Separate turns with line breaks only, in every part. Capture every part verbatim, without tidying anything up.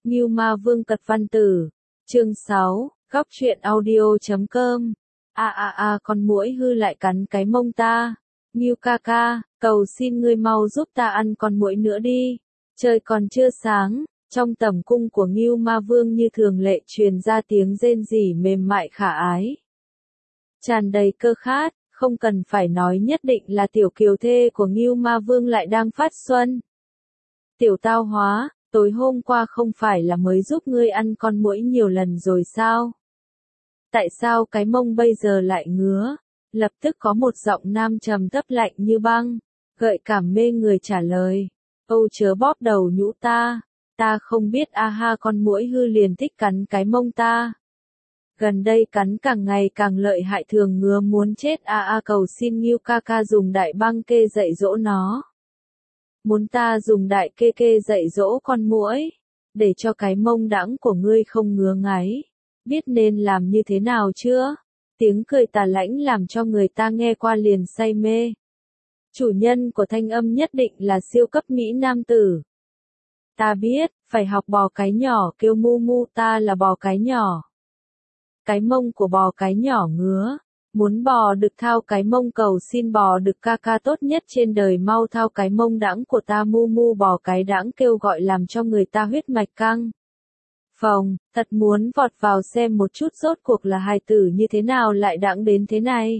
Ngưu Ma Vương Cật Văn Tử, chương sáu, góc truyện audio.com. A a a con muỗi hư lại cắn cái mông ta. Ngưu ca ca, cầu xin ngươi mau giúp ta ăn con muỗi nữa đi. Trời còn chưa sáng, trong tẩm cung của Ngưu Ma Vương như thường lệ truyền ra tiếng rên rỉ mềm mại khả ái. Tràn đầy cơ khát, không cần phải nói nhất định là tiểu kiều thê của Ngưu Ma Vương lại đang phát xuân. Tiểu tao hóa, tối hôm qua không phải là mới giúp ngươi ăn con muỗi nhiều lần rồi sao? Tại sao cái mông bây giờ lại ngứa? Lập tức có một giọng nam trầm thấp lạnh như băng, gợi cảm mê người trả lời. Âu chớ bóp đầu nhũ ta, ta không biết a ha con muỗi hư liền thích cắn cái mông ta. Gần đây cắn càng ngày càng lợi hại thường ngứa muốn chết a a cầu xin Ngưu ca ca dùng đại băng kê dạy dỗ nó. Muốn ta dùng đại kê kê dạy dỗ con muỗi, để cho cái mông đãng của ngươi không ngứa ngáy. Biết nên làm như thế nào chưa? Tiếng cười tà lãnh làm cho người ta nghe qua liền say mê. Chủ nhân của thanh âm nhất định là siêu cấp mỹ nam tử. Ta biết, phải học bò cái nhỏ kêu mu mu ta là bò cái nhỏ. Cái mông của bò cái nhỏ ngứa. Muốn bò được thao cái mông cầu xin bò được ca ca tốt nhất trên đời mau thao cái mông đãng của ta mu mu bò cái đãng kêu gọi làm cho người ta huyết mạch căng. Phòng, thật muốn vọt vào xem một chút rốt cuộc là hài tử như thế nào lại đãng đến thế này.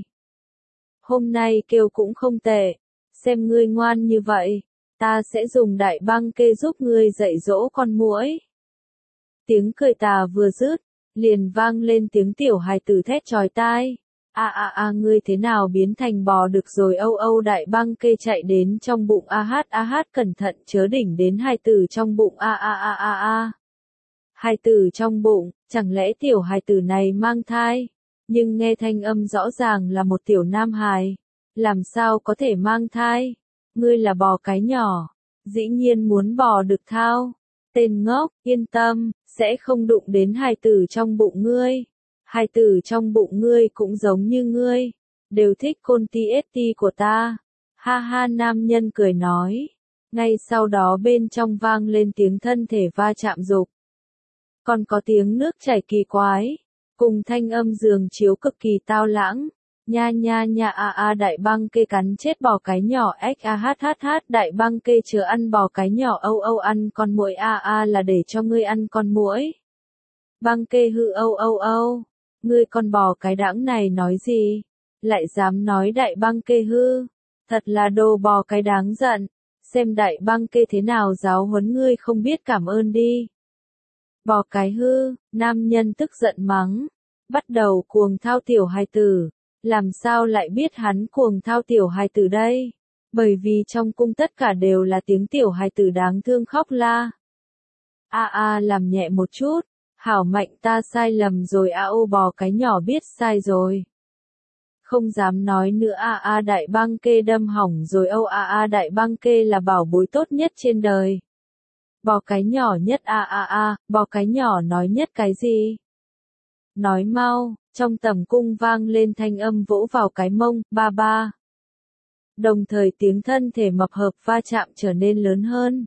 Hôm nay kêu cũng không tệ, xem ngươi ngoan như vậy, ta sẽ dùng đại băng kê giúp ngươi dạy dỗ con muỗi. Tiếng cười tà vừa dứt, liền vang lên tiếng tiểu hài tử thét chói tai. A a a ngươi thế nào biến thành bò được rồi âu âu đại băng kê chạy đến trong bụng a hát a hát cẩn thận chớ đỉnh đến hài tử trong bụng a a a a a. Hài tử trong bụng, chẳng lẽ tiểu hài tử này mang thai? Nhưng nghe thanh âm rõ ràng là một tiểu nam hài. Làm sao có thể mang thai? Ngươi là bò cái nhỏ, dĩ nhiên muốn bò được thao. Tên ngốc, yên tâm, sẽ không đụng đến hài tử trong bụng ngươi. Hài tử trong bụng ngươi cũng giống như ngươi, đều thích côn ti ét ti của ta. Ha ha nam nhân cười nói. Ngay sau đó bên trong vang lên tiếng thân thể va chạm dục. Còn có tiếng nước chảy kỳ quái, cùng thanh âm giường chiếu cực kỳ tao lãng. Nha nha nha a a đại băng kê cắn chết bò cái nhỏ x a h h h đại băng kê chờ ăn bò cái nhỏ âu âu ăn con muỗi a a là để cho ngươi ăn con muỗi. Băng kê hư âu âu âu. Ngươi con bò cái đãng này nói gì? Lại dám nói đại băng kê hư. Thật là đồ bò cái đáng giận. Xem đại băng kê thế nào giáo huấn ngươi không biết cảm ơn đi. Bò cái hư, nam nhân tức giận mắng. Bắt đầu cuồng thao tiểu hài tử. Làm sao lại biết hắn cuồng thao tiểu hài tử đây? Bởi vì trong cung tất cả đều là tiếng tiểu hài tử đáng thương khóc la. A a làm nhẹ một chút. Hảo mạnh ta sai lầm rồi a ô bò cái nhỏ biết sai rồi. Không dám nói nữa a a đại băng kê đâm hỏng rồi âu a a đại băng kê là bảo bối tốt nhất trên đời. Bò cái nhỏ nhất a a a, bò cái nhỏ nói nhất cái gì? Nói mau, trong tầm cung vang lên thanh âm vỗ vào cái mông, ba ba. Đồng thời tiếng thân thể mập hợp va chạm trở nên lớn hơn.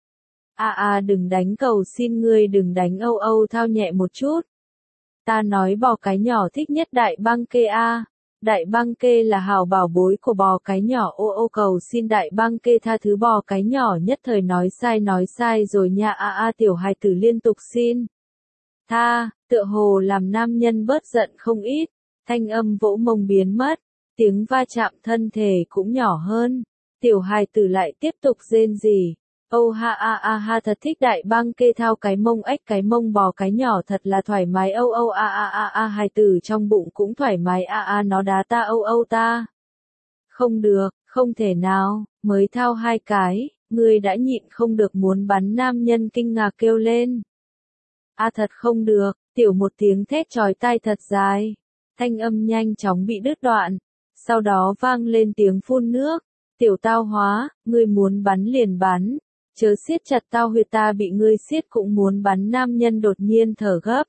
A a đừng đánh cầu xin ngươi đừng đánh âu âu thao nhẹ một chút. Ta nói bò cái nhỏ thích nhất đại băng kê a. Đại băng kê là hảo bảo bối của bò cái nhỏ ô ô cầu xin đại băng kê tha thứ bò cái nhỏ nhất thời nói sai nói sai rồi nha a a tiểu hài tử liên tục xin. Tha, tựa hồ làm nam nhân bớt giận không ít, thanh âm vỗ mông biến mất, tiếng va chạm thân thể cũng nhỏ hơn, tiểu hài tử lại tiếp tục rên rỉ. Âu ha a a ha thật thích đại băng kê thao cái mông ếch cái mông bò cái nhỏ thật là thoải mái âu âu a a a a hài tử trong bụng cũng thoải mái a a nó đá ta âu âu ta. Không được, không thể nào, mới thao hai cái, ngươi đã nhịn không được muốn bắn nam nhân kinh ngạc kêu lên. A thật không được, tiểu một tiếng thét chói tai thật dài, thanh âm nhanh chóng bị đứt đoạn, sau đó vang lên tiếng phun nước, tiểu tao hóa, ngươi muốn bắn liền bắn. Chớ siết chặt tao huyệt ta bị ngươi siết cũng muốn bắn nam nhân đột nhiên thở gấp.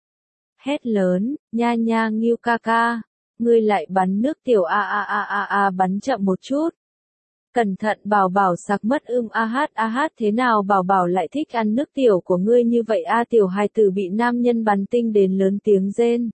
Hét lớn, nha nha Ngưu ca ca, ngươi lại bắn nước tiểu a a a a a bắn chậm một chút. Cẩn thận bảo bảo sặc mất ưm a hát a hát thế nào bảo bảo lại thích ăn nước tiểu của ngươi như vậy a tiểu hài tử bị nam nhân bắn tinh đến lớn tiếng rên.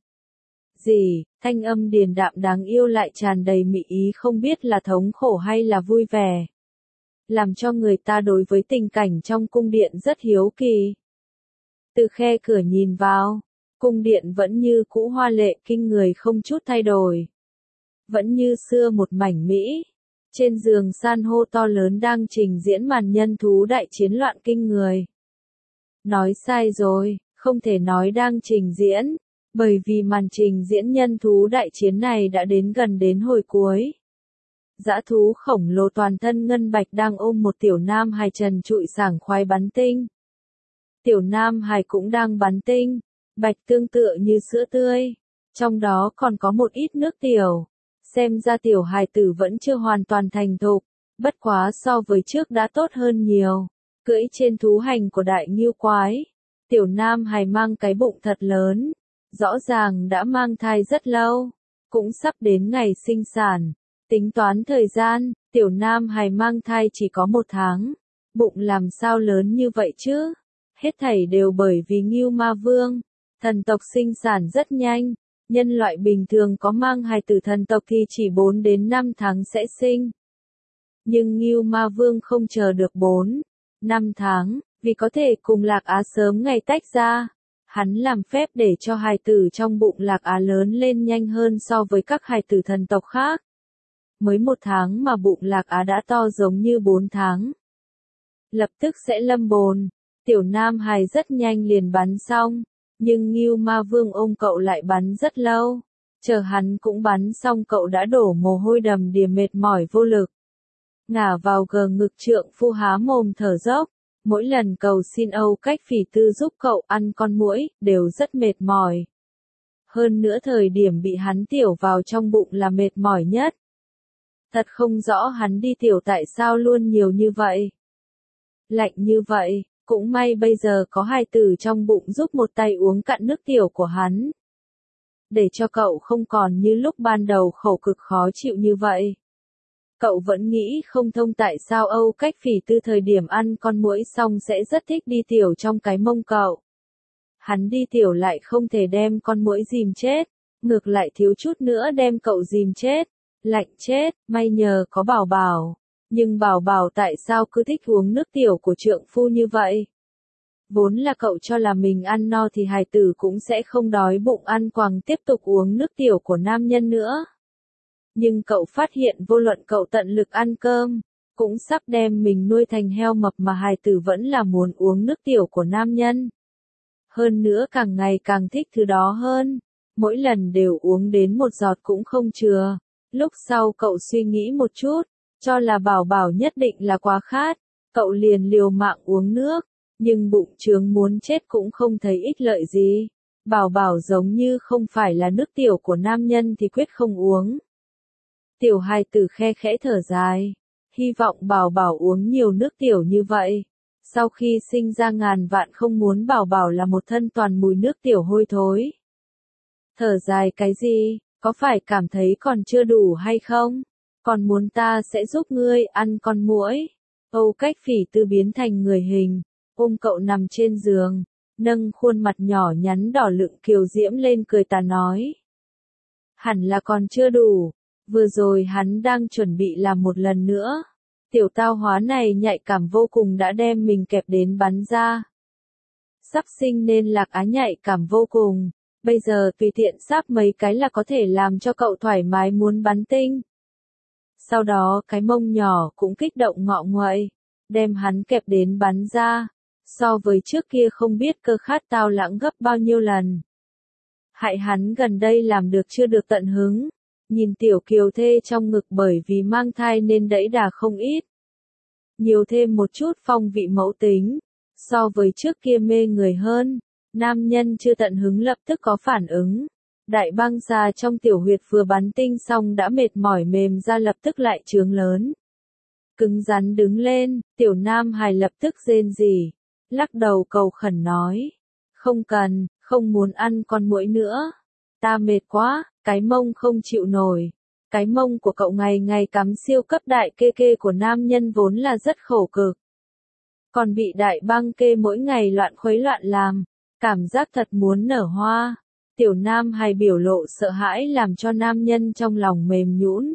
Gì, thanh âm điềm đạm đáng yêu lại tràn đầy mị ý không biết là thống khổ hay là vui vẻ. Làm cho người ta đối với tình cảnh trong cung điện rất hiếu kỳ. Từ khe cửa nhìn vào, cung điện vẫn như cũ hoa lệ kinh người không chút thay đổi. Vẫn như xưa một mảnh mỹ. Trên giường san hô to lớn đang trình diễn màn nhân thú đại chiến loạn kinh người. Nói sai rồi, không thể nói đang trình diễn, bởi vì màn trình diễn nhân thú đại chiến này đã đến gần đến hồi cuối. Dã thú khổng lồ toàn thân ngân bạch đang ôm một tiểu nam hài trần trụi sảng khoái bắn tinh. Tiểu nam hài cũng đang bắn tinh, bạch tương tự như sữa tươi, trong đó còn có một ít nước tiểu. Xem ra tiểu hài tử vẫn chưa hoàn toàn thành thục, bất quá so với trước đã tốt hơn nhiều. Cưỡi trên thú hành của đại ngưu quái, tiểu nam hài mang cái bụng thật lớn, rõ ràng đã mang thai rất lâu, cũng sắp đến ngày sinh sản. Tính toán thời gian, tiểu nam hài mang thai chỉ có một tháng, bụng làm sao lớn như vậy chứ? Hết thảy đều bởi vì Ngưu Ma Vương, thần tộc sinh sản rất nhanh. Nhân loại bình thường có mang hài tử thần tộc thì chỉ bốn đến năm tháng sẽ sinh. Nhưng Ngưu Ma Vương không chờ được bốn, năm tháng, vì có thể cùng Lạc Á sớm ngày tách ra. Hắn làm phép để cho hài tử trong bụng Lạc Á lớn lên nhanh hơn so với các hài tử thần tộc khác. Mới một tháng mà bụng Lạc Á đã to giống như bốn tháng. Lập tức sẽ lâm bồn, tiểu nam hài rất nhanh liền bắn xong. Nhưng Ngưu Ma Vương ôm cậu lại bắn rất lâu. Chờ hắn cũng bắn xong cậu đã đổ mồ hôi đầm đìa mệt mỏi vô lực. Ngả vào gờ ngực trượng phu há mồm thở dốc. Mỗi lần cầu xin Âu Cách Phỉ Tư giúp cậu ăn con muỗi, đều rất mệt mỏi. Hơn nữa thời điểm bị hắn tiểu vào trong bụng là mệt mỏi nhất. Thật không rõ hắn đi tiểu tại sao luôn nhiều như vậy. Lạnh như vậy. Cũng may bây giờ có hài tử trong bụng giúp một tay uống cạn nước tiểu của hắn. Để cho cậu không còn như lúc ban đầu khổ cực khó chịu như vậy. Cậu vẫn nghĩ không thông tại sao Âu Cách Phỉ Tư thời điểm ăn con muỗi xong sẽ rất thích đi tiểu trong cái mông cậu. Hắn đi tiểu lại không thể đem con muỗi dìm chết, ngược lại thiếu chút nữa đem cậu dìm chết. Lạnh chết, may nhờ có bảo bảo. Nhưng bảo bảo tại sao cứ thích uống nước tiểu của trượng phu như vậy? Vốn là cậu cho là mình ăn no thì hài tử cũng sẽ không đói bụng ăn quàng tiếp tục uống nước tiểu của nam nhân nữa. Nhưng cậu phát hiện vô luận cậu tận lực ăn cơm, cũng sắp đem mình nuôi thành heo mập mà hài tử vẫn là muốn uống nước tiểu của nam nhân. Hơn nữa càng ngày càng thích thứ đó hơn, mỗi lần đều uống đến một giọt cũng không chừa. Lúc sau cậu suy nghĩ một chút, cho là bảo bảo nhất định là quá khát, cậu liền liều mạng uống nước, nhưng bụng trướng muốn chết cũng không thấy ích lợi gì. Bảo bảo giống như không phải là nước tiểu của nam nhân thì quyết không uống. Tiểu hài tử khe khẽ thở dài, hy vọng bảo bảo uống nhiều nước tiểu như vậy. Sau khi sinh ra ngàn vạn không muốn bảo bảo là một thân toàn mùi nước tiểu hôi thối. Thở dài cái gì, có phải cảm thấy còn chưa đủ hay không? Còn muốn ta sẽ giúp ngươi ăn con muỗi. Âu Cách Phỉ Tư biến thành người hình, ôm cậu nằm trên giường, nâng khuôn mặt nhỏ nhắn đỏ lựng kiều diễm lên cười tà nói. Hẳn là còn chưa đủ, vừa rồi hắn đang chuẩn bị làm một lần nữa. Tiểu tao hóa này nhạy cảm vô cùng đã đem mình kẹp đến bắn ra. Sắp sinh nên Lạc Á nhạy cảm vô cùng, bây giờ tùy tiện sáp mấy cái là có thể làm cho cậu thoải mái muốn bắn tinh. Sau đó cái mông nhỏ cũng kích động ngọ nguậy, đem hắn kẹp đến bắn ra, so với trước kia không biết cơ khát tao lãng gấp bao nhiêu lần. Hại hắn gần đây làm được chưa được tận hứng, nhìn tiểu kiều thê trong ngực bởi vì mang thai nên đẫy đà không ít. Nhiều thêm một chút phong vị mẫu tính, so với trước kia mê người hơn, nam nhân chưa tận hứng lập tức có phản ứng. Đại băng xà trong tiểu huyệt vừa bắn tinh xong đã mệt mỏi mềm ra lập tức lại trướng lớn. Cứng rắn đứng lên, tiểu nam hài lập tức rên rỉ, lắc đầu cầu khẩn nói. Không cần, không muốn ăn con muỗi nữa. Ta mệt quá, cái mông không chịu nổi. Cái mông của cậu ngày ngày cắm siêu cấp đại kê kê của nam nhân vốn là rất khổ cực. Còn bị đại băng kê mỗi ngày loạn khuấy loạn làm, cảm giác thật muốn nở hoa. Tiểu nam hài biểu lộ sợ hãi làm cho nam nhân trong lòng mềm nhũn.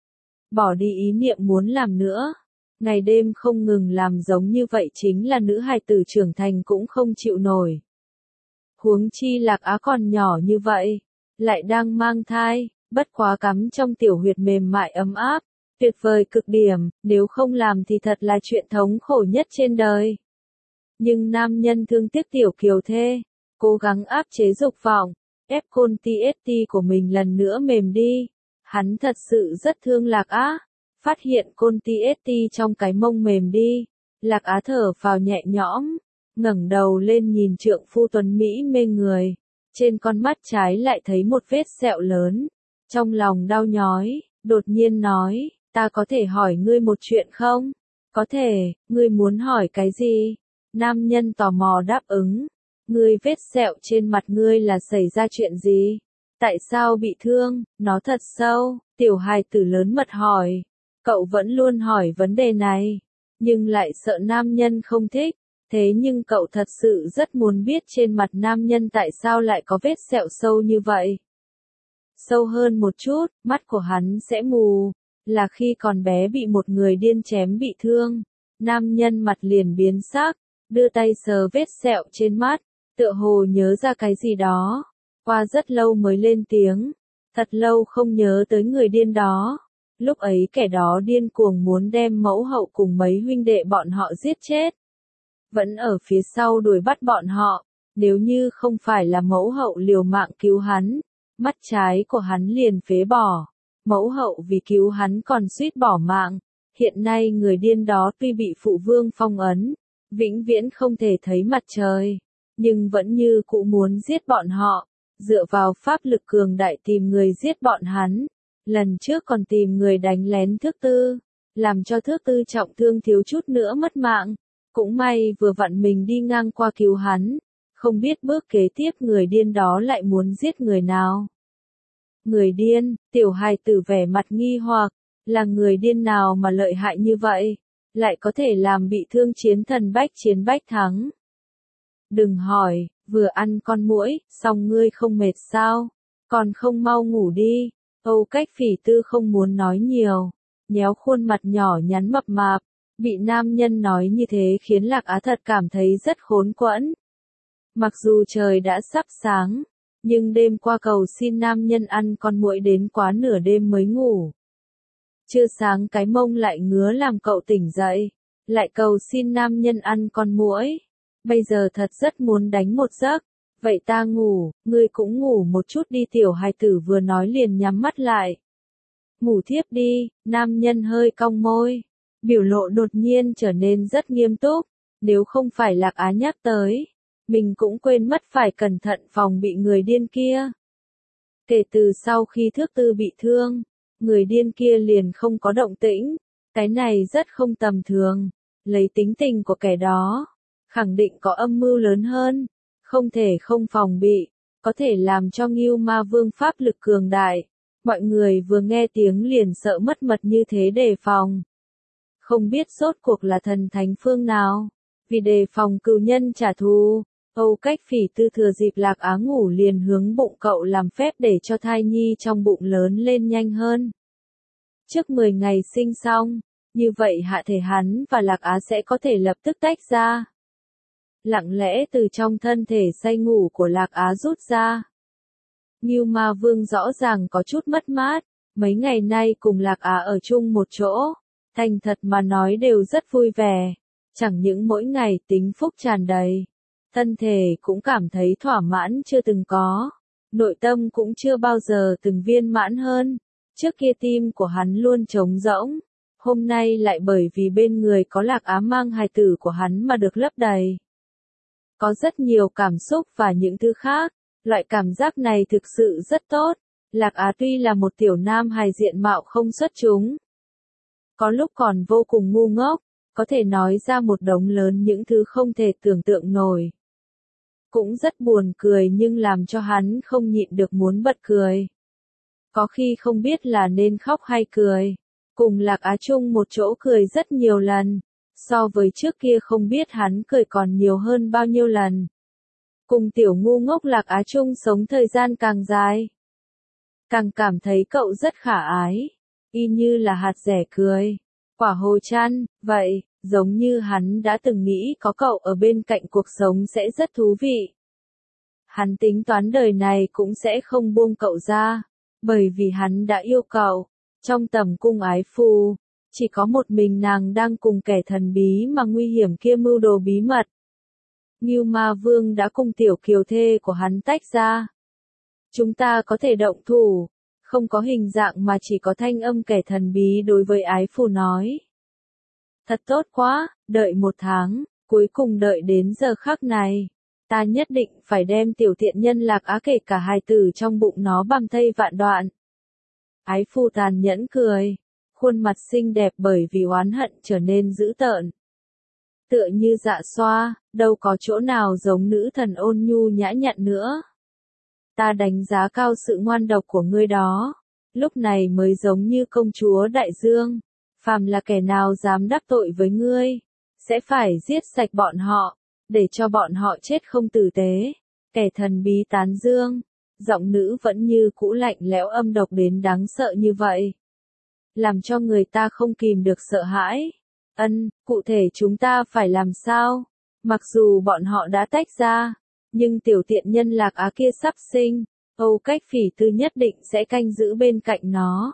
Bỏ đi ý niệm muốn làm nữa. Ngày đêm không ngừng làm giống như vậy chính là nữ hài tử trưởng thành cũng không chịu nổi. Huống chi Lạc Á còn nhỏ như vậy, lại đang mang thai, bất quá cắm trong tiểu huyệt mềm mại ấm áp, tuyệt vời cực điểm, nếu không làm thì thật là chuyện thống khổ nhất trên đời. Nhưng nam nhân thương tiếc tiểu kiều thê, cố gắng áp chế dục vọng, ép côn tê ét tê của mình lần nữa mềm đi. Hắn thật sự rất thương Lạc Á, phát hiện côn tê ét tê trong cái mông mềm đi, Lạc Á thở phào nhẹ nhõm, ngẩng đầu lên nhìn trượng phu tuấn Mỹ mê người, trên con mắt trái lại thấy một vết sẹo lớn, trong lòng đau nhói, đột nhiên nói, ta có thể hỏi ngươi một chuyện không? Có thể, ngươi muốn hỏi cái gì? Nam nhân tò mò đáp ứng, ngươi vết sẹo trên mặt ngươi là xảy ra chuyện gì? Tại sao bị thương? Nó thật sâu, tiểu hài tử lớn mật hỏi. Cậu vẫn luôn hỏi vấn đề này, nhưng lại sợ nam nhân không thích. Thế nhưng cậu thật sự rất muốn biết trên mặt nam nhân tại sao lại có vết sẹo sâu như vậy. Sâu hơn một chút, mắt của hắn sẽ mù, là khi còn bé bị một người điên chém bị thương. Nam nhân mặt liền biến sắc, đưa tay sờ vết sẹo trên mắt, tựa hồ nhớ ra cái gì đó. Qua rất lâu mới lên tiếng, thật lâu không nhớ tới người điên đó. Lúc ấy kẻ đó điên cuồng muốn đem mẫu hậu cùng mấy huynh đệ bọn họ giết chết. Vẫn ở phía sau đuổi bắt bọn họ, nếu như không phải là mẫu hậu liều mạng cứu hắn, mắt trái của hắn liền phế bỏ. Mẫu hậu vì cứu hắn còn suýt bỏ mạng. Hiện nay người điên đó tuy bị phụ vương phong ấn, vĩnh viễn không thể thấy mặt trời, nhưng vẫn như cũ muốn giết bọn họ, dựa vào pháp lực cường đại tìm người giết bọn hắn. Lần trước còn tìm người đánh lén thước tư, làm cho thước tư trọng thương thiếu chút nữa mất mạng. Cũng may vừa vặn mình đi ngang qua cứu hắn, không biết bước kế tiếp người điên đó lại muốn giết người nào. Người điên, tiểu hài tử vẻ mặt nghi hoặc, là người điên nào mà lợi hại như vậy, lại có thể làm bị thương chiến thần bách chiến bách thắng. Đừng hỏi, vừa ăn con muỗi, xong ngươi không mệt sao, còn không mau ngủ đi. Âu Cách Phỉ Tư không muốn nói nhiều, nhéo khuôn mặt nhỏ nhắn mập mạp, bị nam nhân nói như thế khiến Lạc Á thật cảm thấy rất khốn quẫn. Mặc dù trời đã sắp sáng, nhưng đêm qua cầu xin nam nhân ăn con muỗi đến quá nửa đêm mới ngủ. Chưa sáng cái mông lại ngứa làm cậu tỉnh dậy, lại cầu xin nam nhân ăn con muỗi. Bây giờ thật rất muốn đánh một giấc. Vậy ta ngủ, ngươi cũng ngủ một chút đi. Tiểu hài tử vừa nói liền nhắm mắt lại. Ngủ thiếp đi, nam nhân hơi cong môi. Biểu lộ đột nhiên trở nên rất nghiêm túc. Nếu không phải Lạc Á nhắc tới, mình cũng quên mất phải cẩn thận phòng bị người điên kia. Kể từ sau khi thước tư bị thương, người điên kia liền không có động tĩnh. Cái này rất không tầm thường. Lấy tính tình của kẻ đó, khẳng định có âm mưu lớn hơn. Không thể không phòng bị, có thể làm cho Ngưu Ma Vương pháp lực cường đại. Mọi người vừa nghe tiếng liền sợ mất mật như thế đề phòng. Không biết rốt cuộc là thần thánh phương nào, vì đề phòng cừu nhân trả thù, Âu Cách Phỉ Tư thừa dịp Lạc Á ngủ liền hướng bụng cậu làm phép để cho thai nhi trong bụng lớn lên nhanh hơn. Trước mười ngày sinh xong, như vậy hạ thể hắn và Lạc Á sẽ có thể lập tức tách ra. Lặng lẽ từ trong thân thể say ngủ của Lạc Á rút ra. Ngưu Ma Vương rõ ràng có chút mất mát, mấy ngày nay cùng Lạc Á ở chung một chỗ, thành thật mà nói đều rất vui vẻ, chẳng những mỗi ngày tính phúc tràn đầy, thân thể cũng cảm thấy thỏa mãn chưa từng có, nội tâm cũng chưa bao giờ từng viên mãn hơn, trước kia tim của hắn luôn trống rỗng, hôm nay lại bởi vì bên người có Lạc Á mang hài tử của hắn mà được lấp đầy. Có rất nhiều cảm xúc và những thứ khác, loại cảm giác này thực sự rất tốt. Lạc Á tuy là một tiểu nam hài diện mạo không xuất chúng, có lúc còn vô cùng ngu ngốc, có thể nói ra một đống lớn những thứ không thể tưởng tượng nổi. Cũng rất buồn cười nhưng làm cho hắn không nhịn được muốn bật cười. có khi không biết là nên khóc hay cười. Cùng Lạc Á chung một chỗ cười rất nhiều lần, so với trước kia không biết hắn cười còn nhiều hơn bao nhiêu lần. Cùng tiểu ngu ngốc Lạc Á chung sống thời gian càng dài, càng cảm thấy cậu rất khả ái, y như là hạt dẻ cười, quả hồ chăn, vậy, giống như hắn đã từng nghĩ có cậu ở bên cạnh cuộc sống sẽ rất thú vị. Hắn tính toán đời này cũng sẽ không buông cậu ra, bởi vì hắn đã yêu cậu. Trong tầm cung ái phu, chỉ có một mình nàng đang cùng kẻ thần bí mà nguy hiểm kia mưu đồ bí mật. Ngưu Ma Vương đã cùng tiểu kiều thê của hắn tách ra. Chúng ta có thể động thủ, không có hình dạng mà chỉ có thanh âm kẻ thần bí đối với ái phu nói. Thật tốt quá, đợi một tháng, cuối cùng đợi đến giờ khắc này. Ta nhất định phải đem tiểu tiện nhân Lạc Á kể cả hài tử trong bụng nó băm thây vạn đoạn. Ái phu tàn nhẫn cười, khuôn mặt xinh đẹp bởi vì oán hận trở nên dữ tợn. Tựa như Dạ Xoa, đâu có chỗ nào giống nữ thần ôn nhu nhã nhặn nữa. Ta đánh giá cao sự ngoan độc của ngươi đó, lúc này mới giống như công chúa đại dương, phàm là kẻ nào dám đắc tội với ngươi, sẽ phải giết sạch bọn họ, để cho bọn họ chết không tử tế. Kẻ thần bí tán dương. Giọng nữ vẫn như cũ lạnh lẽo âm độc đến đáng sợ như vậy. Làm cho người ta không kìm được sợ hãi. Ân, cụ thể chúng ta phải làm sao? Mặc dù bọn họ đã tách ra, nhưng tiểu tiện nhân Lạc Á kia sắp sinh, Âu Cách Phỉ Tư nhất định sẽ canh giữ bên cạnh nó.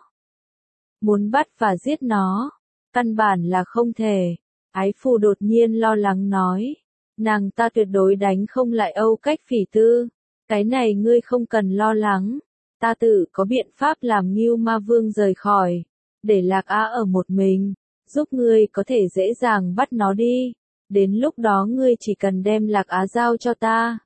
Muốn bắt và giết nó, căn bản là không thể. Ái phu đột nhiên lo lắng nói, nàng ta tuyệt đối đánh không lại Âu Cách Phỉ Tư. Cái này ngươi không cần lo lắng, ta tự có biện pháp làm Ngưu Ma Vương rời khỏi, để Lạc Á ở một mình, giúp ngươi có thể dễ dàng bắt nó đi, đến lúc đó ngươi chỉ cần đem Lạc Á giao cho ta.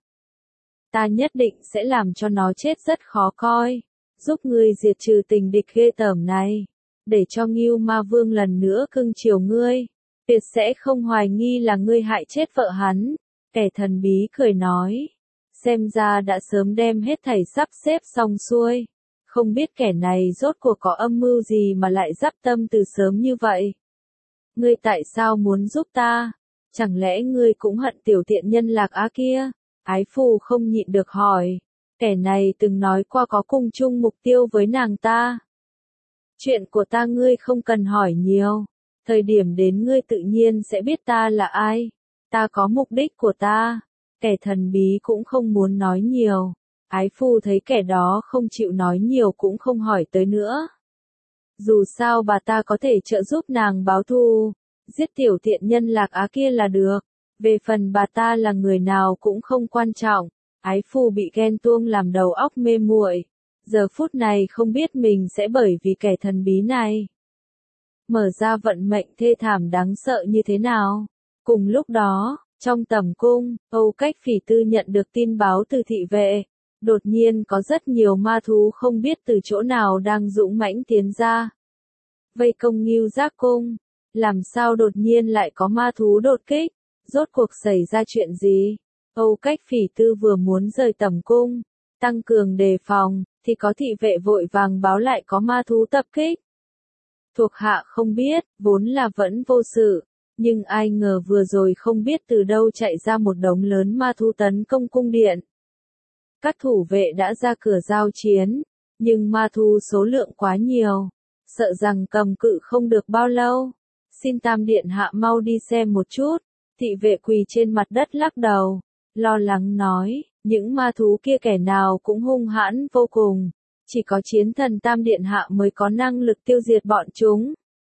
Ta nhất định sẽ làm cho nó chết rất khó coi, giúp ngươi diệt trừ tình địch ghê tởm này, để cho Ngưu Ma Vương lần nữa cưng chiều ngươi, tuyệt sẽ không hoài nghi là ngươi hại chết vợ hắn. Kẻ thần bí cười nói. Xem ra đã sớm đem hết thảy sắp xếp xong xuôi. Không biết kẻ này rốt cuộc có âm mưu gì mà lại dắp tâm từ sớm như vậy. Ngươi tại sao muốn giúp ta? Chẳng lẽ ngươi cũng hận tiểu tiện nhân Lạc Á kia? Ái phu không nhịn được hỏi. Kẻ này từng nói qua có cùng chung mục tiêu với nàng ta. Chuyện của ta ngươi không cần hỏi nhiều. Thời điểm đến ngươi tự nhiên sẽ biết ta là ai. Ta có mục đích của ta. Kẻ thần bí cũng không muốn nói nhiều. Ái phu thấy kẻ đó không chịu nói nhiều cũng không hỏi tới nữa. Dù sao bà ta có thể trợ giúp nàng báo thù, giết tiểu tiện nhân Lạc Á kia là được. Về phần bà ta là người nào cũng không quan trọng. Ái phu bị ghen tuông làm đầu óc mê muội. Giờ phút này không biết mình sẽ bởi vì kẻ thần bí này mở ra vận mệnh thê thảm đáng sợ như thế nào. Cùng lúc đó, trong tầm cung, Âu Cách Phỉ Tư nhận được tin báo từ thị vệ. Đột nhiên có rất nhiều ma thú không biết từ chỗ nào đang dũng mãnh tiến ra. Vây công Ngưu Giác Cung. Làm sao đột nhiên lại có ma thú đột kích? Rốt cuộc xảy ra chuyện gì? Âu Cách Phỉ Tư vừa muốn rời tầm cung, tăng cường đề phòng, thì có thị vệ vội vàng báo lại có ma thú tập kích. Thuộc hạ không biết, vốn là vẫn vô sự. Nhưng ai ngờ vừa rồi không biết từ đâu chạy ra một đống lớn ma thú tấn công cung điện. Các thủ vệ đã ra cửa giao chiến, nhưng ma thú số lượng quá nhiều, sợ rằng cầm cự không được bao lâu. Xin Tam Điện Hạ mau đi xem một chút. Thị vệ quỳ trên mặt đất lắc đầu, lo lắng nói, những ma thú kia kẻ nào cũng hung hãn vô cùng, chỉ có chiến thần Tam Điện Hạ mới có năng lực tiêu diệt bọn chúng.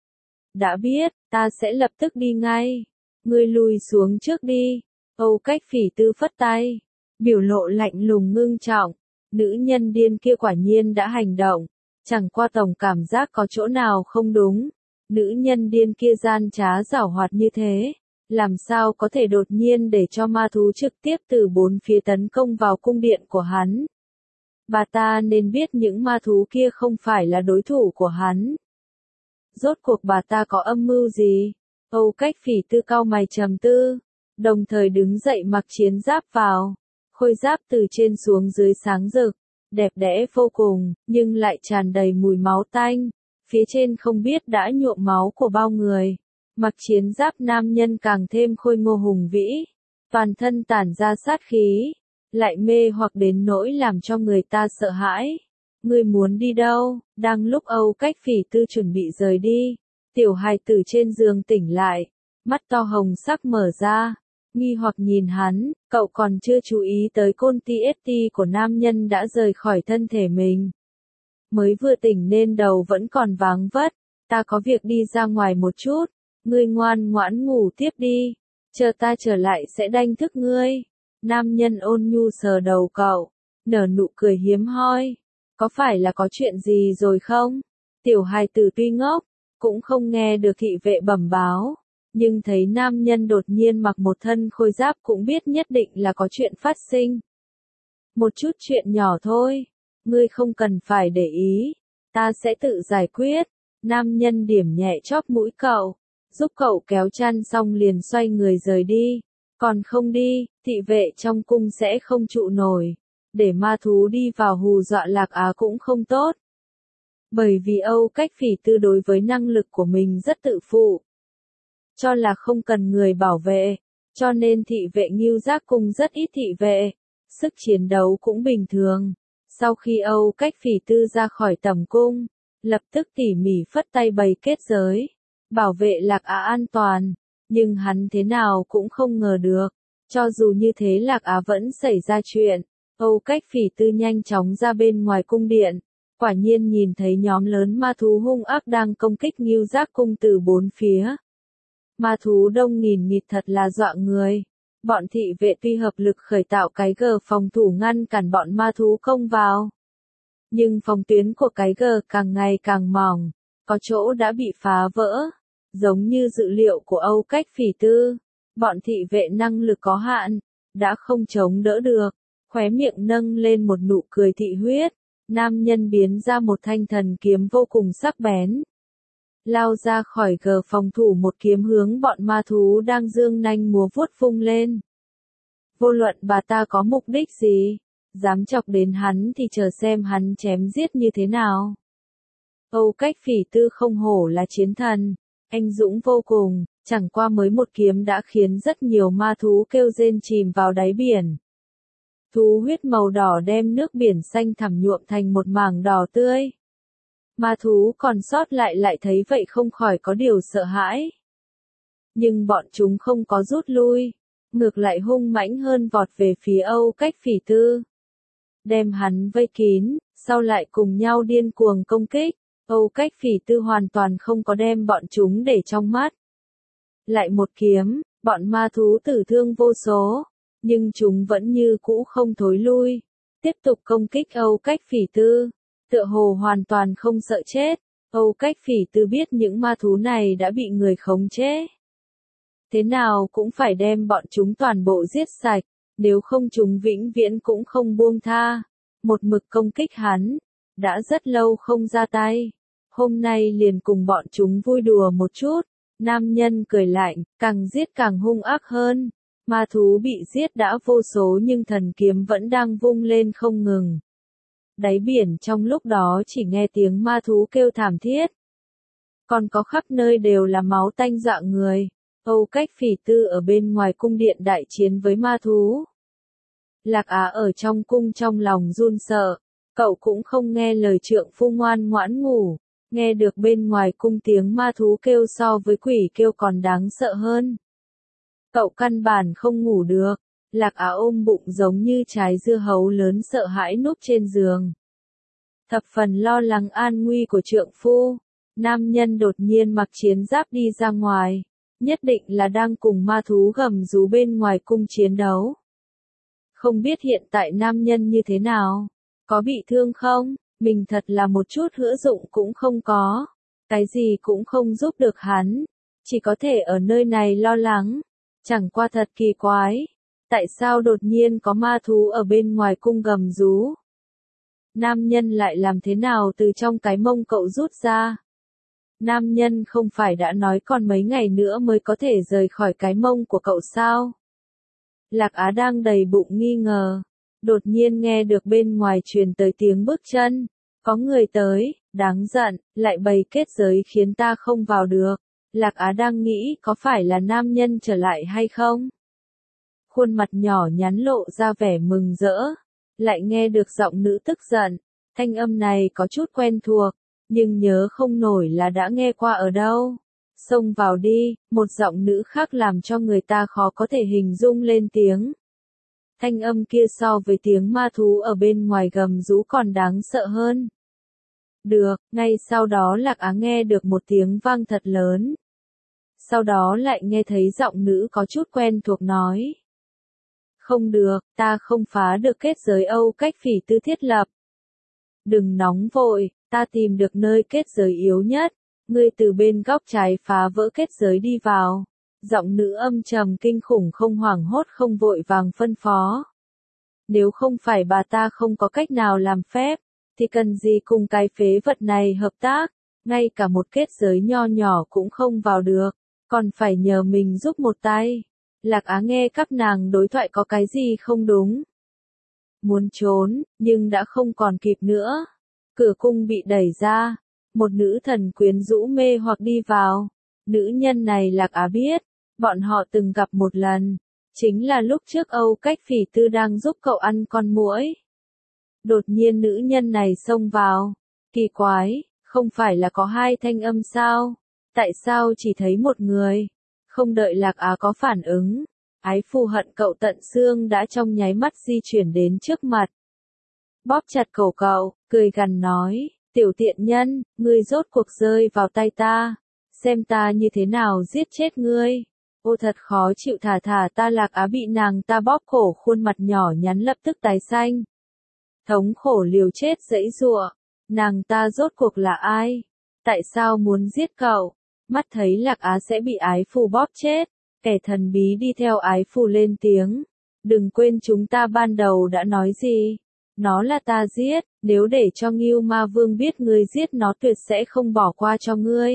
Đã biết, ta sẽ lập tức đi ngay. Ngươi lùi xuống trước đi. Âu Cách Phỉ Tư phất tay, biểu lộ lạnh lùng ngưng trọng. Nữ nhân điên kia quả nhiên đã hành động, chẳng qua tổng cảm giác có chỗ nào không đúng. Nữ nhân điên kia gian trá giảo hoạt như thế, làm sao có thể đột nhiên để cho ma thú trực tiếp từ bốn phía tấn công vào cung điện của hắn. Bà ta nên biết những ma thú kia không phải là đối thủ của hắn. Rốt cuộc bà ta có âm mưu gì? Âu Cách Phỉ Tư cau mày trầm tư, đồng thời đứng dậy mặc chiến giáp vào. Khôi giáp từ trên xuống dưới sáng rực, đẹp đẽ vô cùng, nhưng lại tràn đầy mùi máu tanh. Phía trên không biết đã nhuộm máu của bao người. Mặc chiến giáp nam nhân càng thêm khôi ngô hùng vĩ, toàn thân tản ra sát khí, lại mê hoặc đến nỗi làm cho người ta sợ hãi. Ngươi muốn đi đâu? Đang lúc Âu Cách Phỉ Tư chuẩn bị rời đi, tiểu hài tử trên giường tỉnh lại, mắt to hồng sắc mở ra, nghi hoặc nhìn hắn, cậu còn chưa chú ý tới côn ti ét ti của nam nhân đã rời khỏi thân thể mình. Mới vừa tỉnh nên đầu vẫn còn váng vất, ta có việc đi ra ngoài một chút, ngươi ngoan ngoãn ngủ tiếp đi, chờ ta trở lại sẽ đánh thức ngươi. Nam nhân ôn nhu sờ đầu cậu, nở nụ cười hiếm hoi, có phải là có chuyện gì rồi không? Tiểu hài tử tuy ngốc, cũng không nghe được thị vệ bẩm báo, nhưng thấy nam nhân đột nhiên mặc một thân khôi giáp cũng biết nhất định là có chuyện phát sinh. Một chút chuyện nhỏ thôi, ngươi không cần phải để ý, ta sẽ tự giải quyết. Nam nhân điểm nhẹ chóp mũi cậu, giúp cậu kéo chăn xong liền xoay người rời đi. Còn không đi, thị vệ trong cung sẽ không trụ nổi. Để ma thú đi vào hù dọa Lạc Á cũng không tốt. Bởi vì Âu Cách Phỉ Tư đối với năng lực của mình rất tự phụ. Cho là không cần người bảo vệ, cho nên thị vệ Ngưu Giác Cung rất ít thị vệ, sức chiến đấu cũng bình thường. Sau khi Âu Cách Phỉ Tư ra khỏi tầm cung, lập tức tỉ mỉ phất tay bày kết giới, bảo vệ Lạc Á an toàn, nhưng hắn thế nào cũng không ngờ được, cho dù như thế Lạc Á vẫn xảy ra chuyện. Âu Cách Phỉ Tư nhanh chóng ra bên ngoài cung điện, quả nhiên nhìn thấy nhóm lớn ma thú hung ác đang công kích Ngưu Giác Cung từ bốn phía. Ma thú đông nghìn nghịt thật là dọa người. Bọn thị vệ tuy hợp lực khởi tạo cái gờ phòng thủ ngăn cản bọn ma thú công vào. Nhưng phòng tuyến của cái gờ càng ngày càng mỏng, có chỗ đã bị phá vỡ. Giống như dự liệu của Âu Cách Phỉ Tư, bọn thị vệ năng lực có hạn, đã không chống đỡ được. Khóe miệng nâng lên một nụ cười thị huyết, nam nhân biến ra một thanh thần kiếm vô cùng sắc bén. Lao ra khỏi gờ phòng thủ một kiếm hướng bọn ma thú đang dương nanh múa vuốt vung lên. Vô luận bà ta có mục đích gì, dám chọc đến hắn thì chờ xem hắn chém giết như thế nào. Âu Cách Phỉ Tư không hổ là chiến thần, anh dũng vô cùng, chẳng qua mới một kiếm đã khiến rất nhiều ma thú kêu rên chìm vào đáy biển. Thú huyết màu đỏ đem nước biển xanh thẳm nhuộm thành một mảng đỏ tươi. Ma thú còn sót lại lại thấy vậy không khỏi có điều sợ hãi. Nhưng bọn chúng không có rút lui, ngược lại hung mãnh hơn vọt về phía Âu Cách Phỉ Tư. Đem hắn vây kín, sau lại cùng nhau điên cuồng công kích, Âu Cách Phỉ Tư hoàn toàn không có đem bọn chúng để trong mắt. Lại một kiếm, bọn ma thú tử thương vô số, nhưng chúng vẫn như cũ không thối lui, tiếp tục công kích Âu Cách Phỉ Tư, tựa hồ hoàn toàn không sợ chết. Âu Cách Phỉ Tư biết những ma thú này đã bị người khống chế. Thế nào cũng phải đem bọn chúng toàn bộ giết sạch, nếu không chúng vĩnh viễn cũng không buông tha. Một mực công kích hắn, đã rất lâu không ra tay. Hôm nay liền cùng bọn chúng vui đùa một chút. Nam nhân cười lạnh, càng giết càng hung ác hơn. Ma thú bị giết đã vô số nhưng thần kiếm vẫn đang vung lên không ngừng. Đáy biển trong lúc đó chỉ nghe tiếng ma thú kêu thảm thiết. Còn có khắp nơi đều là máu tanh dọa người. Âu Cách Phỉ Tư ở bên ngoài cung điện đại chiến với ma thú. Lạc Á ở trong cung trong lòng run sợ. Cậu cũng không nghe lời trượng phu ngoan ngoãn ngủ. Nghe được bên ngoài cung tiếng ma thú kêu so với quỷ kêu còn đáng sợ hơn. Cậu căn bản không ngủ được. Lạc Á ôm bụng giống như trái dưa hấu lớn sợ hãi núp trên giường. Thập phần lo lắng an nguy của trượng phu. Nam nhân đột nhiên mặc chiến giáp đi ra ngoài. Nhất định là đang cùng ma thú gầm rú bên ngoài cung chiến đấu. Không biết hiện tại nam nhân như thế nào? Có bị thương không? Mình thật là một chút hữu dụng cũng không có. Cái gì cũng không giúp được hắn. Chỉ có thể ở nơi này lo lắng. Chẳng qua thật kỳ quái. Tại sao đột nhiên có ma thú ở bên ngoài cung gầm rú? Nam nhân lại làm thế nào từ trong cái mông cậu rút ra? Nam nhân không phải đã nói còn mấy ngày nữa mới có thể rời khỏi cái mông của cậu sao? Lạc Á đang đầy bụng nghi ngờ. Đột nhiên nghe được bên ngoài truyền tới tiếng bước chân. Có người tới, đáng giận, lại bày kết giới khiến ta không vào được. Lạc Á đang nghĩ có phải là nam nhân trở lại hay không? Khuôn mặt nhỏ nhắn lộ ra vẻ mừng rỡ. Lại nghe được giọng nữ tức giận. Thanh âm này có chút quen thuộc, nhưng nhớ không nổi là đã nghe qua ở đâu. Xông vào đi, một giọng nữ khác làm cho người ta khó có thể hình dung lên tiếng. Thanh âm kia so với tiếng ma thú ở bên ngoài gầm rú còn đáng sợ hơn. Được, ngay sau đó Lạc Á nghe được một tiếng vang thật lớn. Sau đó lại nghe thấy giọng nữ có chút quen thuộc nói. Không được, ta không phá được kết giới Âu Cách Phỉ Tư thiết lập. Đừng nóng vội, ta tìm được nơi kết giới yếu nhất. Ngươi từ bên góc trái phá vỡ kết giới đi vào. Giọng nữ âm trầm kinh khủng không hoảng hốt không vội vàng phân phó. Nếu không phải bà ta không có cách nào làm phép, thì cần gì cùng cái phế vật này hợp tác, ngay cả một kết giới nho nhỏ cũng không vào được, còn phải nhờ mình giúp một tay. Lạc Á nghe các nàng đối thoại có cái gì không đúng. Muốn trốn, nhưng đã không còn kịp nữa. Cửa cung bị đẩy ra, một nữ thần quyến rũ mê hoặc đi vào. Nữ nhân này Lạc Á biết, bọn họ từng gặp một lần, chính là lúc trước Âu Cách Phỉ Tư đang giúp cậu ăn con muỗi. Đột nhiên nữ nhân này xông vào, kỳ quái, không phải là có hai thanh âm sao? Tại sao chỉ thấy một người? Không đợi Lạc Á có phản ứng, ái phu hận cậu tận xương đã trong nháy mắt di chuyển đến trước mặt. Bóp chặt cổ cậu, cười gằn nói, tiểu tiện nhân, ngươi rốt cuộc rơi vào tay ta, xem ta như thế nào giết chết ngươi. Ô thật khó chịu, thả thả ta. Lạc Á bị nàng ta bóp cổ, khuôn mặt nhỏ nhắn lập tức tái xanh. Thống khổ liều chết giãy giụa, nàng ta rốt cuộc là ai? Tại sao muốn giết cậu? Mắt thấy Lạc Á sẽ bị ái phù bóp chết, kẻ thần bí đi theo ái phù lên tiếng. Đừng quên chúng ta ban đầu đã nói gì? Nó là ta giết, nếu để cho Ngưu Ma Vương biết ngươi giết nó tuyệt sẽ không bỏ qua cho ngươi.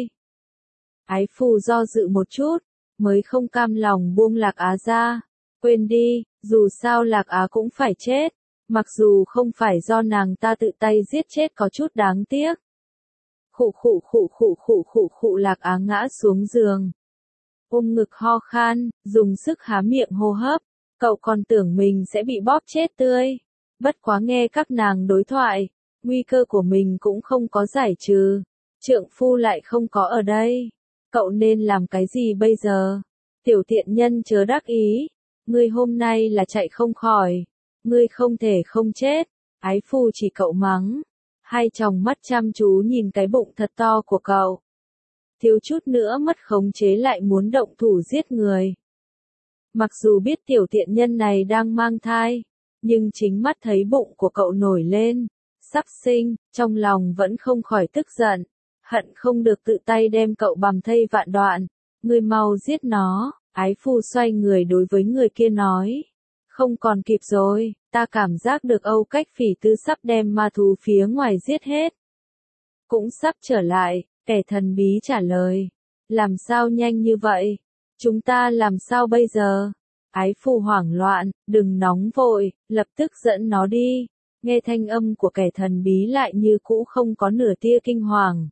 Ái phù do dự một chút, mới không cam lòng buông Lạc Á ra. Quên đi, dù sao Lạc Á cũng phải chết, mặc dù không phải do nàng ta tự tay giết chết có chút đáng tiếc. Khụ khụ khụ khụ khụ khụ khụ Lạc Á ngã xuống giường. Ôm ngực ho khan, dùng sức há miệng hô hấp, cậu còn tưởng mình sẽ bị bóp chết tươi. Bất quá nghe các nàng đối thoại, nguy cơ của mình cũng không có giải trừ. Trượng phu lại không có ở đây. Cậu nên làm cái gì bây giờ? Tiểu tiện nhân chớ đắc ý. Ngươi hôm nay là chạy không khỏi. Ngươi không thể không chết. Ái phu chỉ cậu mắng. Hai tròng mắt chăm chú nhìn cái bụng thật to của cậu. Thiếu chút nữa mất khống chế lại muốn động thủ giết người. Mặc dù biết tiểu tiện nhân này đang mang thai, nhưng chính mắt thấy bụng của cậu nổi lên, sắp sinh, trong lòng vẫn không khỏi tức giận. Hận không được tự tay đem cậu bằm thây vạn đoạn. Ngươi mau giết nó. Ái phu xoay người đối với người kia nói. Không còn kịp rồi, ta cảm giác được Âu Cách Phỉ Tư sắp đem ma thú phía ngoài giết hết. Cũng sắp trở lại, kẻ thần bí trả lời. Làm sao nhanh như vậy? Chúng ta làm sao bây giờ? Ái phu hoảng loạn, đừng nóng vội, lập tức dẫn nó đi. Nghe thanh âm của kẻ thần bí lại như cũ không có nửa tia kinh hoàng.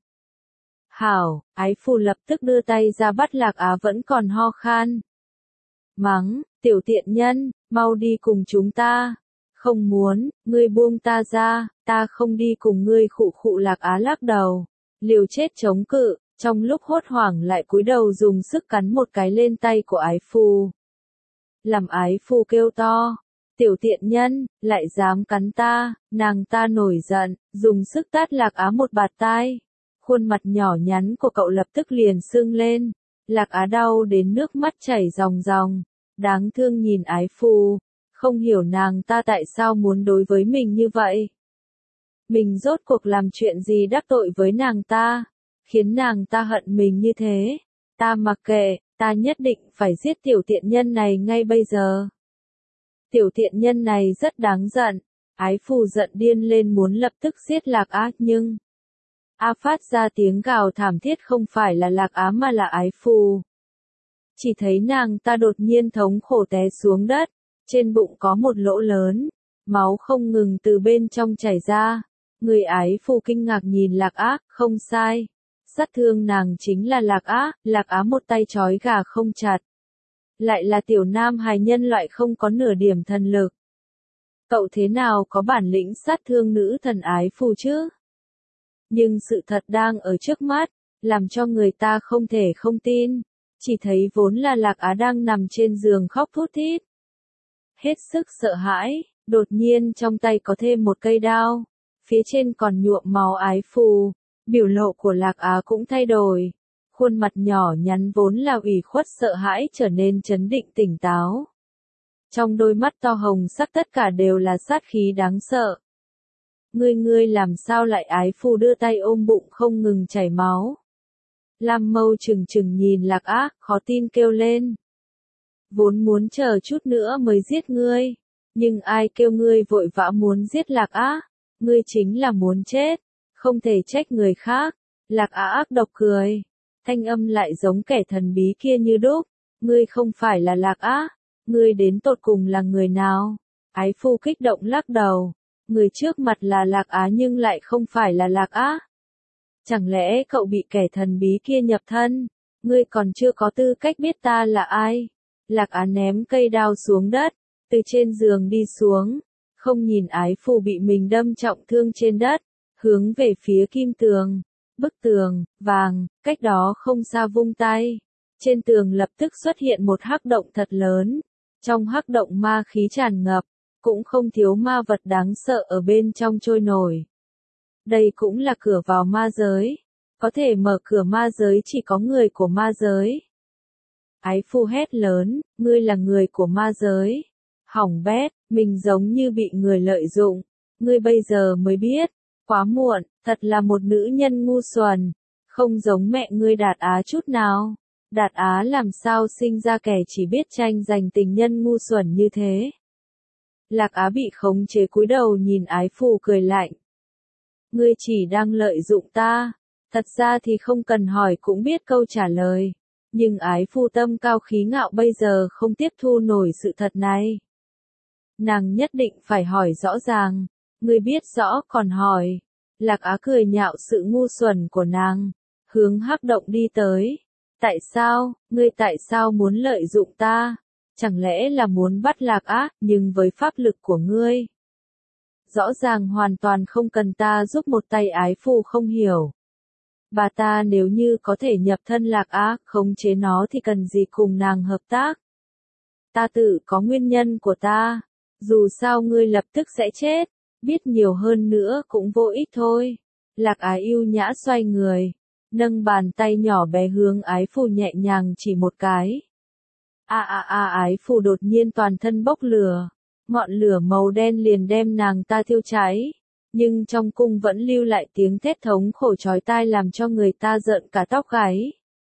Hảo, ái phu lập tức đưa tay ra bắt Lạc Á vẫn còn ho khan. Mắng, tiểu tiện nhân, mau đi cùng chúng ta. Không muốn, ngươi buông ta ra, ta không đi cùng ngươi. Khụ khụ Lạc Á lắc đầu, liều chết chống cự, trong lúc hốt hoảng lại cúi đầu dùng sức cắn một cái lên tay của ái phu. Làm ái phu kêu to, tiểu tiện nhân, lại dám cắn ta. Nàng ta nổi giận, dùng sức tát Lạc Á một bạt tai. Khuôn mặt nhỏ nhắn của cậu lập tức liền sưng lên. Lạc Á đau đến nước mắt chảy ròng ròng. Đáng thương nhìn ái phu, không hiểu nàng ta tại sao muốn đối với mình như vậy. Mình rốt cuộc làm chuyện gì đắc tội với nàng ta, khiến nàng ta hận mình như thế. Ta mặc kệ, ta nhất định phải giết tiểu tiện nhân này ngay bây giờ. Tiểu tiện nhân này rất đáng giận. Ái phu giận điên lên muốn lập tức giết Lạc Á, nhưng A phát ra tiếng gào thảm thiết không phải là Lạc Á mà là ái phu. Chỉ thấy nàng ta đột nhiên thống khổ té xuống đất, trên bụng có một lỗ lớn, máu không ngừng từ bên trong chảy ra. Người ái phu kinh ngạc nhìn Lạc Á, không sai. Sát thương nàng chính là Lạc Á, Lạc Á một tay trói gà không chặt. Lại là tiểu nam hài nhân loại không có nửa điểm thần lực. Cậu thế nào có bản lĩnh sát thương nữ thần ái phu chứ? Nhưng sự thật đang ở trước mắt, làm cho người ta không thể không tin. Chỉ thấy vốn là Lạc Á đang nằm trên giường khóc thút thít. Hết sức sợ hãi, đột nhiên trong tay có thêm một cây đao. Phía trên còn nhuộm máu ái phu. Biểu lộ của Lạc Á cũng thay đổi. Khuôn mặt nhỏ nhắn vốn là ủy khuất sợ hãi trở nên trấn định tỉnh táo. Trong đôi mắt to hồng sắc tất cả đều là sát khí đáng sợ. Ngươi ngươi làm sao lại ái phu đưa tay ôm bụng không ngừng chảy máu. Lam Mâu trừng trừng nhìn Lạc Á, khó tin kêu lên. Vốn muốn chờ chút nữa mới giết ngươi. Nhưng ai kêu ngươi vội vã muốn giết Lạc Á? Ngươi chính là muốn chết. Không thể trách người khác. Lạc Á ác độc cười. Thanh âm lại giống kẻ thần bí kia như đúc. Ngươi không phải là Lạc Á. Ngươi đến tột cùng là người nào? Ái phu kích động lắc đầu. Người trước mặt là Lạc Á nhưng lại không phải là Lạc Á. Chẳng lẽ cậu bị kẻ thần bí kia nhập thân? Ngươi còn chưa có tư cách biết ta là ai? Lạc Á ném cây đao xuống đất, từ trên giường đi xuống, không nhìn ái phu bị mình đâm trọng thương trên đất, hướng về phía kim tường, bức tường, vàng, cách đó không xa vung tay. Trên tường lập tức xuất hiện một hắc động thật lớn, trong hắc động ma khí tràn ngập, cũng không thiếu ma vật đáng sợ ở bên trong trôi nổi. Đây cũng là cửa vào ma giới, có thể mở cửa ma giới chỉ có người của ma giới. Ái phu hét lớn, ngươi là người của ma giới. Hỏng bét, mình giống như bị người lợi dụng. Ngươi bây giờ mới biết, quá muộn, thật là một nữ nhân ngu xuẩn, không giống mẹ ngươi Đạt Á chút nào. Đạt Á làm sao sinh ra kẻ chỉ biết tranh giành tình nhân ngu xuẩn như thế. Lạc Á bị khống chế cúi đầu nhìn ái phu cười lạnh. Ngươi chỉ đang lợi dụng ta, thật ra thì không cần hỏi cũng biết câu trả lời. Nhưng ái phu tâm cao khí ngạo bây giờ không tiếp thu nổi sự thật này. Nàng nhất định phải hỏi rõ ràng, ngươi biết rõ còn hỏi. Lạc Á cười nhạo sự ngu xuẩn của nàng, hướng hắc động đi tới. Tại sao, ngươi tại sao muốn lợi dụng ta? Chẳng lẽ là muốn bắt Lạc Á, nhưng với pháp lực của ngươi? Rõ ràng hoàn toàn không cần ta giúp một tay ái phu không hiểu. Bà ta nếu như có thể nhập thân Lạc Á, khống chế nó thì cần gì cùng nàng hợp tác? Ta tự có nguyên nhân của ta. Dù sao ngươi lập tức sẽ chết, biết nhiều hơn nữa cũng vô ích thôi. Lạc Á yêu nhã xoay người, nâng bàn tay nhỏ bé hướng ái phu nhẹ nhàng chỉ một cái. A a a ái phu đột nhiên toàn thân bốc lửa, ngọn lửa màu đen liền đem nàng ta thiêu cháy. Nhưng trong cung vẫn lưu lại tiếng thét thống khổ chói tai làm cho người ta rợn cả tóc gáy.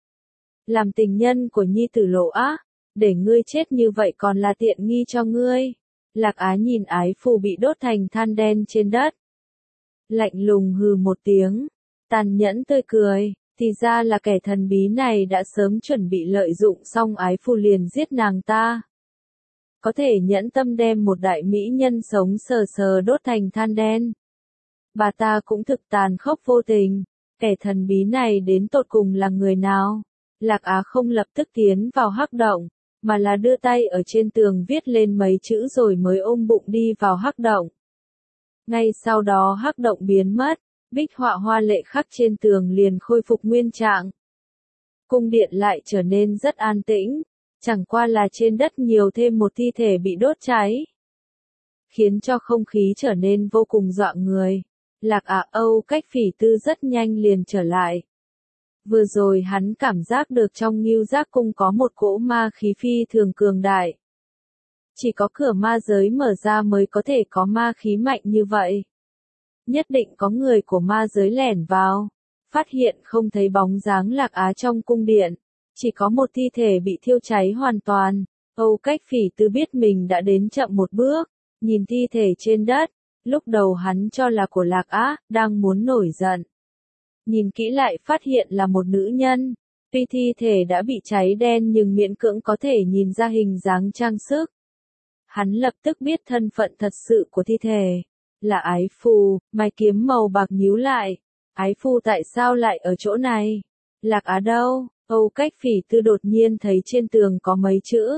Làm tình nhân của nhi tử Lộ Á, để ngươi chết như vậy còn là tiện nghi cho ngươi. Lạc Á nhìn ái phu bị đốt thành than đen trên đất. Lạnh lùng hừ một tiếng, tàn nhẫn tươi cười, thì ra là kẻ thần bí này đã sớm chuẩn bị lợi dụng xong ái phu liền giết nàng ta. Có thể nhẫn tâm đem một đại mỹ nhân sống sờ sờ đốt thành than đen. Bà ta cũng thực tàn khốc vô tình, kẻ thần bí này đến tột cùng là người nào? Lạc Á không lập tức tiến vào hắc động, mà là đưa tay ở trên tường viết lên mấy chữ rồi mới ôm bụng đi vào hắc động. Ngay sau đó hắc động biến mất, bích họa hoa lệ khắc trên tường liền khôi phục nguyên trạng. Cung điện lại trở nên rất an tĩnh, chẳng qua là trên đất nhiều thêm một thi thể bị đốt cháy, khiến cho không khí trở nên vô cùng dọa người. Lạc Á Âu Cách Phỉ Tư rất nhanh liền trở lại. Vừa rồi hắn cảm giác được trong Ngưu Giác Cung có một cỗ ma khí phi thường cường đại. Chỉ có cửa ma giới mở ra mới có thể có ma khí mạnh như vậy. Nhất định có người của ma giới lẻn vào, phát hiện không thấy bóng dáng Lạc Á trong cung điện, chỉ có một thi thể bị thiêu cháy hoàn toàn. Âu Cách Phỉ Tư biết mình đã đến chậm một bước, nhìn thi thể trên đất, lúc đầu hắn cho là của Lạc Á, đang muốn nổi giận. Nhìn kỹ lại phát hiện là một nữ nhân, tuy thi thể đã bị cháy đen nhưng miễn cưỡng có thể nhìn ra hình dáng trang sức. Hắn lập tức biết thân phận thật sự của thi thể. Là ái phù, mày kiếm màu bạc nhíu lại. Ái phù tại sao lại ở chỗ này? Lạc Á đâu? Âu Cách Phỉ Tư đột nhiên thấy trên tường có mấy chữ.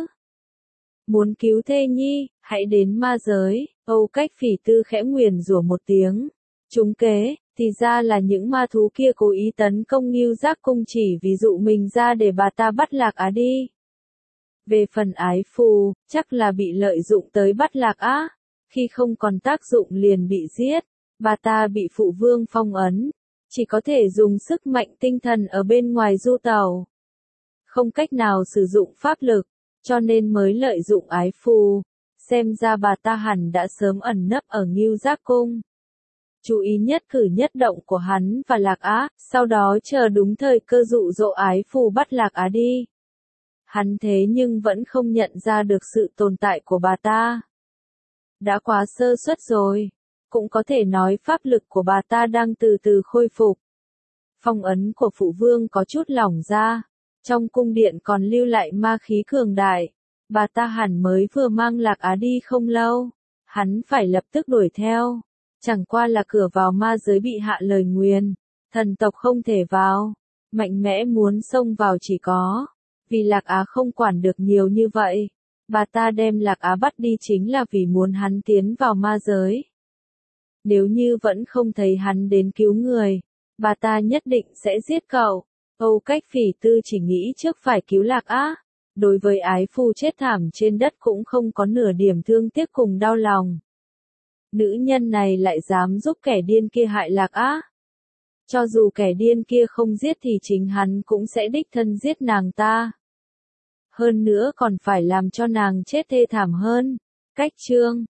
Muốn cứu thê nhi, hãy đến ma giới. Âu Cách Phỉ Tư khẽ nguyền rủa một tiếng. Trúng kế, thì ra là những ma thú kia cố ý tấn công Ngưu Giác Cung chỉ vì dụ mình ra để bà ta bắt Lạc Á đi. Về phần ái phù, chắc là bị lợi dụng tới bắt Lạc Á. Khi không còn tác dụng liền bị giết, bà ta bị phụ vương phong ấn. Chỉ có thể dùng sức mạnh tinh thần ở bên ngoài du tàu. Không cách nào sử dụng pháp lực, cho nên mới lợi dụng ái phù. Xem ra bà ta hẳn đã sớm ẩn nấp ở Ngưu Giác Cung. Chú ý nhất cử nhất động của hắn và Lạc Á, sau đó chờ đúng thời cơ dụ dỗ ái phù bắt Lạc Á đi. Hắn thế nhưng vẫn không nhận ra được sự tồn tại của bà ta. Đã quá sơ suất rồi. Cũng có thể nói pháp lực của bà ta đang từ từ khôi phục. Phong ấn của phụ vương có chút lỏng ra. Trong cung điện còn lưu lại ma khí cường đại. Bà ta hẳn mới vừa mang Lạc Á đi không lâu. Hắn phải lập tức đuổi theo. Chẳng qua là cửa vào ma giới bị hạ lời nguyền. Thần tộc không thể vào. Mạnh mẽ muốn xông vào chỉ có. Vì Lạc Á không quản được nhiều như vậy. Bà ta đem Lạc Á bắt đi chính là vì muốn hắn tiến vào ma giới. Nếu như vẫn không thấy hắn đến cứu người, bà ta nhất định sẽ giết cậu. Âu Cách Phỉ Tư chỉ nghĩ trước phải cứu Lạc Á. Đối với ái phù chết thảm trên đất cũng không có nửa điểm thương tiếc cùng đau lòng. Nữ nhân này lại dám giúp kẻ điên kia hại Lạc Á. Cho dù kẻ điên kia không giết thì chính hắn cũng sẽ đích thân giết nàng ta. Hơn nữa còn phải làm cho nàng chết thê thảm hơn. Cách chương